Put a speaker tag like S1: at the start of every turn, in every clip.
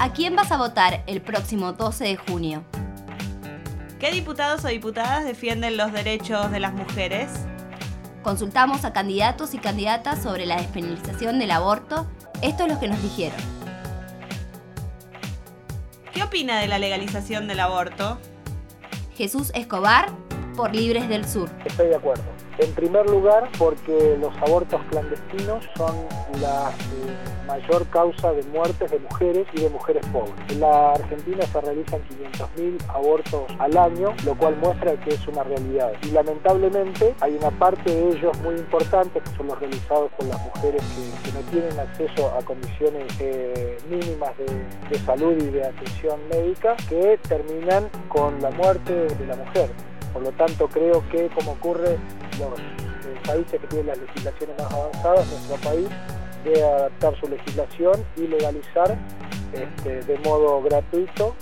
S1: ¿A quién vas a votar el próximo 12 de junio?
S2: ¿Qué diputados o diputadas defienden los derechos de las mujeres?
S1: Consultamos a candidatos y candidatas sobre la despenalización del aborto. Esto es lo que nos dijeron.
S2: ¿Qué opina de la legalización del aborto?
S1: Jesús Escobar, por Libres del Sur.
S3: Estoy de acuerdo. En primer lugar, porque los abortos clandestinos son la mayor causa de muertes de mujeres y de mujeres pobres. En la Argentina se realizan 500.000 abortos al año, lo cual muestra que es una realidad. Y lamentablemente hay una parte de ellos muy importante, que son los realizados por las mujeres que no tienen acceso a condiciones mínimas de salud y de atención médica, que terminan con la muerte de la mujer. Por lo tanto, creo que, como ocurre en los países que tienen las legislaciones más avanzadas, nuestro país debe adaptar su legislación y legalizar de modo gratuito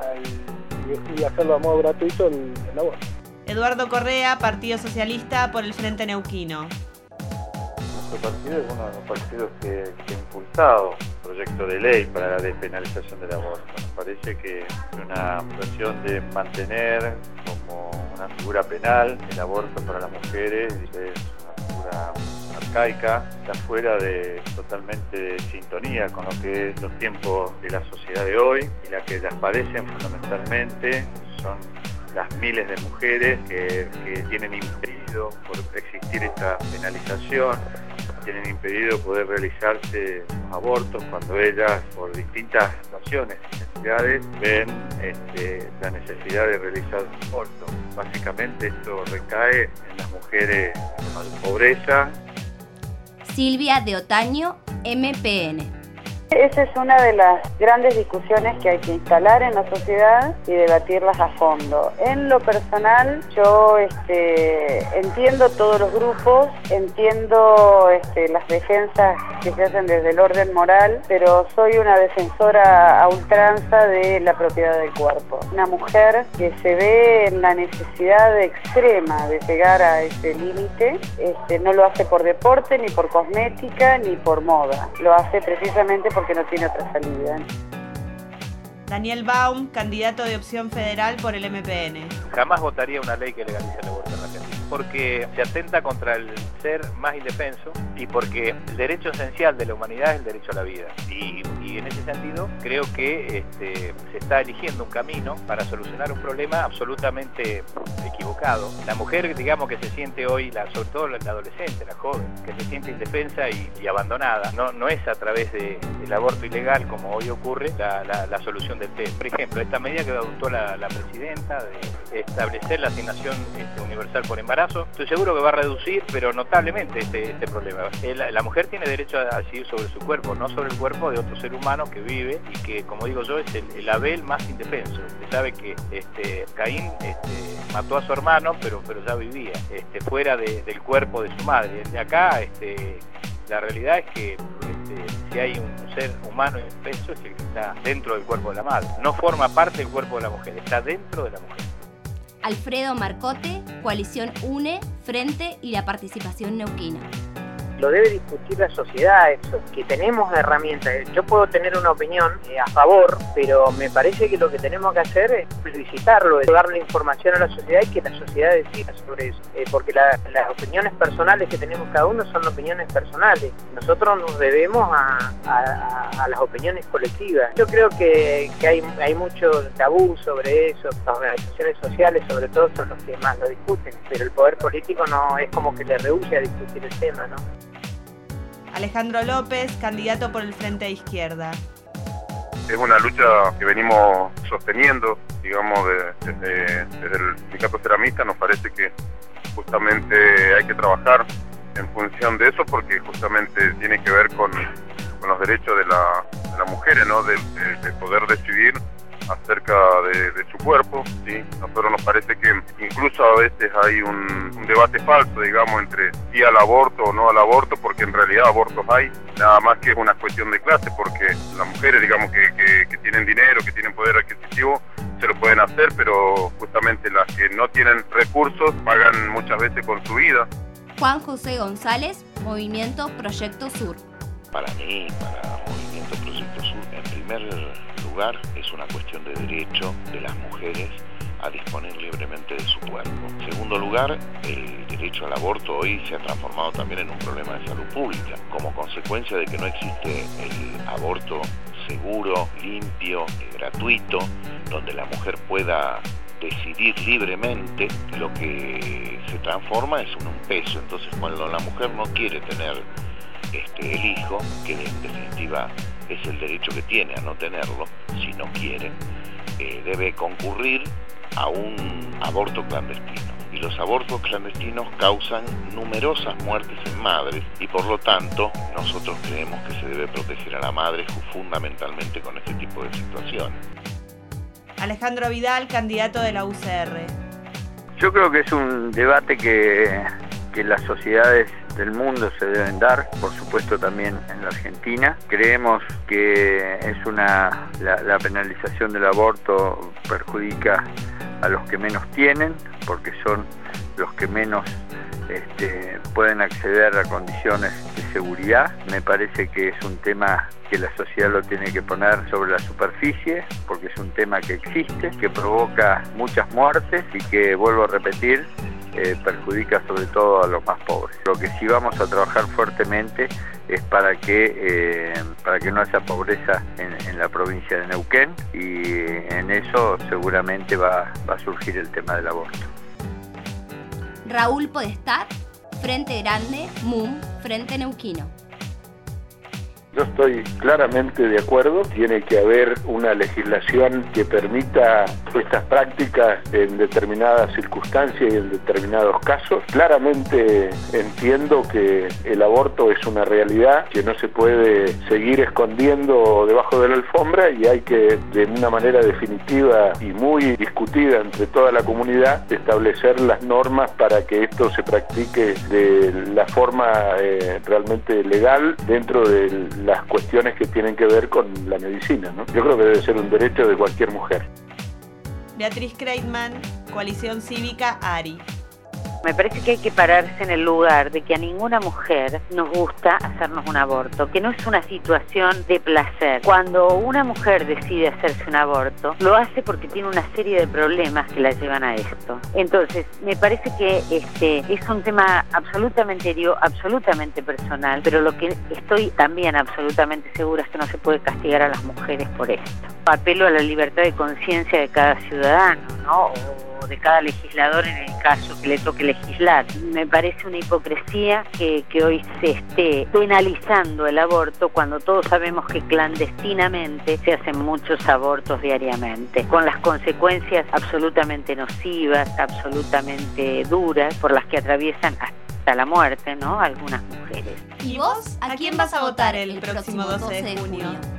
S3: y hacerlo de modo gratuito el aborto.
S2: Eduardo Correa, Partido Socialista, por el Frente Neuquino.
S4: Nuestro partido es uno de los partidos que ha impulsado un proyecto de ley para la despenalización del aborto. Nos parece que es una cuestión de mantener como una figura penal el aborto para las mujeres, es una figura arcaica, está fuera de totalmente de sintonía con lo que es los tiempos de la sociedad de hoy, y las que las padecen fundamentalmente son las miles de mujeres que tienen impedido por existir esta penalización, tienen impedido poder realizarse los abortos cuando ellas, por distintas situaciones y necesidades, ven la necesidad de realizar un aborto. Básicamente esto recae en las mujeres de pobreza.
S1: Silvia de Otaño, MPN.
S5: Esa es una de las grandes discusiones que hay que instalar en la sociedad y debatirlas a fondo. En lo personal, yo entiendo todos los grupos, entiendo las defensas que se hacen desde el orden moral, pero soy una defensora a ultranza de la propiedad del cuerpo. Una mujer que se ve en la necesidad extrema de llegar a ese límite, no lo hace por deporte, ni por cosmética, ni por moda. Lo hace precisamente porque no tiene otra salida.
S2: Daniel Baum, candidato de Opción Federal por el MPN.
S6: Jamás votaría una ley que legalice el aborto en la Argentina, porque se atenta contra el ser más indefenso y porque el derecho esencial de la humanidad es el derecho a la vida. Y en ese sentido creo que se está eligiendo un camino para solucionar un problema absolutamente equivocado. La mujer, digamos, que se siente hoy, sobre todo la adolescente, la joven, que se siente indefensa y abandonada, no es a través del aborto ilegal, como hoy ocurre, la solución del tema. Por ejemplo, esta medida que adoptó la presidenta de establecer la asignación universal por embarazo, estoy seguro que va a reducir, pero notablemente este problema. La mujer tiene derecho a decidir sobre su cuerpo, no sobre el cuerpo de otro ser humano que vive y que, como digo yo, es el Abel más indefenso. Usted sabe que Caín mató a su hermano, pero ya vivía fuera del cuerpo de su madre. De acá, la realidad es que si hay un ser humano indefenso, es el que está dentro del cuerpo de la madre. No forma parte del cuerpo de la mujer, está dentro de la mujer.
S1: Alfredo Marcote, Coalición UNE, Frente y la Participación Neuquina.
S7: Lo debe discutir la sociedad, eso, que tenemos herramientas. Yo puedo tener una opinión a favor, pero me parece que lo que tenemos que hacer es publicitarlo, es darle información a la sociedad y que la sociedad decida sobre eso. Porque las opiniones personales que tenemos cada uno son opiniones personales. Nosotros nos debemos a las opiniones colectivas. Yo creo que hay mucho tabú sobre eso. Las organizaciones sociales, sobre todo, son los que más lo discuten, pero el poder político no es como que le rehúye a discutir el tema, ¿no?
S2: Alejandro López, candidato por el Frente de Izquierda.
S8: Es una lucha que venimos sosteniendo, digamos, desde el sindicato ceramista. Nos parece que justamente hay que trabajar en función de eso, porque justamente tiene que ver con los derechos de las mujeres, ¿no? De poder decidir acerca de su cuerpo, ¿sí? A nosotros nos parece que incluso a veces hay un debate falso, digamos, entre sí al aborto o no al aborto, porque en realidad abortos hay, nada más que es una cuestión de clase, porque las mujeres, digamos, que tienen dinero, que tienen poder adquisitivo, se lo pueden hacer, pero justamente las que no tienen recursos pagan muchas veces con su vida.
S1: Juan José González, Movimiento Proyecto Sur.
S9: Para mí, para Movimiento Proyecto Sur, en primer lugar, lugar, es una cuestión de derecho de las mujeres a disponer libremente de su cuerpo. En segundo lugar, el derecho al aborto hoy se ha transformado también en un problema de salud pública, como consecuencia de que no existe el aborto seguro, limpio, gratuito, donde la mujer pueda decidir libremente. Lo que se transforma es un peso. Entonces, cuando la mujer no quiere tener el hijo, que en definitiva es el derecho que tiene a no tenerlo, si no quiere, debe concurrir a un aborto clandestino. Y los abortos clandestinos causan numerosas muertes en madres y por lo tanto nosotros creemos que se debe proteger a la madre fundamentalmente con este tipo de situaciones.
S2: Alejandro Vidal, candidato de la UCR.
S10: Yo creo que es un debate que las sociedades del mundo se deben dar, por supuesto también en la Argentina. Creemos que es la penalización del aborto perjudica a los que menos tienen, porque son los que menos pueden acceder a condiciones de seguridad. Me parece que es un tema que la sociedad lo tiene que poner sobre la superficie, porque es un tema que existe, que provoca muchas muertes y que, vuelvo a repetir, perjudica sobre todo a los más pobres. Lo que sí vamos a trabajar fuertemente es para que no haya pobreza en la provincia de Neuquén, y en eso seguramente va a surgir el tema del aborto.
S1: Raúl Podestad, Frente Grande, MUM, Frente Neuquino.
S11: Yo estoy claramente de acuerdo, tiene que haber una legislación que permita estas prácticas en determinadas circunstancias y en determinados casos. Claramente entiendo que el aborto es una realidad que no se puede seguir escondiendo debajo de la alfombra y hay que, de una manera definitiva y muy discutida entre toda la comunidad, establecer las normas para que esto se practique de la forma realmente legal dentro de las cuestiones que tienen que ver con la medicina, ¿no? Yo creo que debe ser un derecho de cualquier mujer.
S2: Beatriz Kreitman, Coalición Cívica ARI.
S5: Me parece que hay que pararse en el lugar de que a ninguna mujer nos gusta hacernos un aborto, que no es una situación de placer. Cuando una mujer decide hacerse un aborto, lo hace porque tiene una serie de problemas que la llevan a esto. Entonces, me parece que es un tema absolutamente personal, pero lo que estoy también absolutamente segura es que no se puede castigar a las mujeres por esto. Apelo a la libertad de conciencia de cada ciudadano, ¿no? O de cada legislador en el caso que le toque legislar. Me parece una hipocresía que hoy se esté penalizando el aborto cuando todos sabemos que clandestinamente se hacen muchos abortos diariamente, con las consecuencias absolutamente nocivas, absolutamente duras, por las que atraviesan hasta la muerte, ¿no? Algunas mujeres.
S2: ¿Y vos? ¿A quién vas a votar el próximo 12 de junio?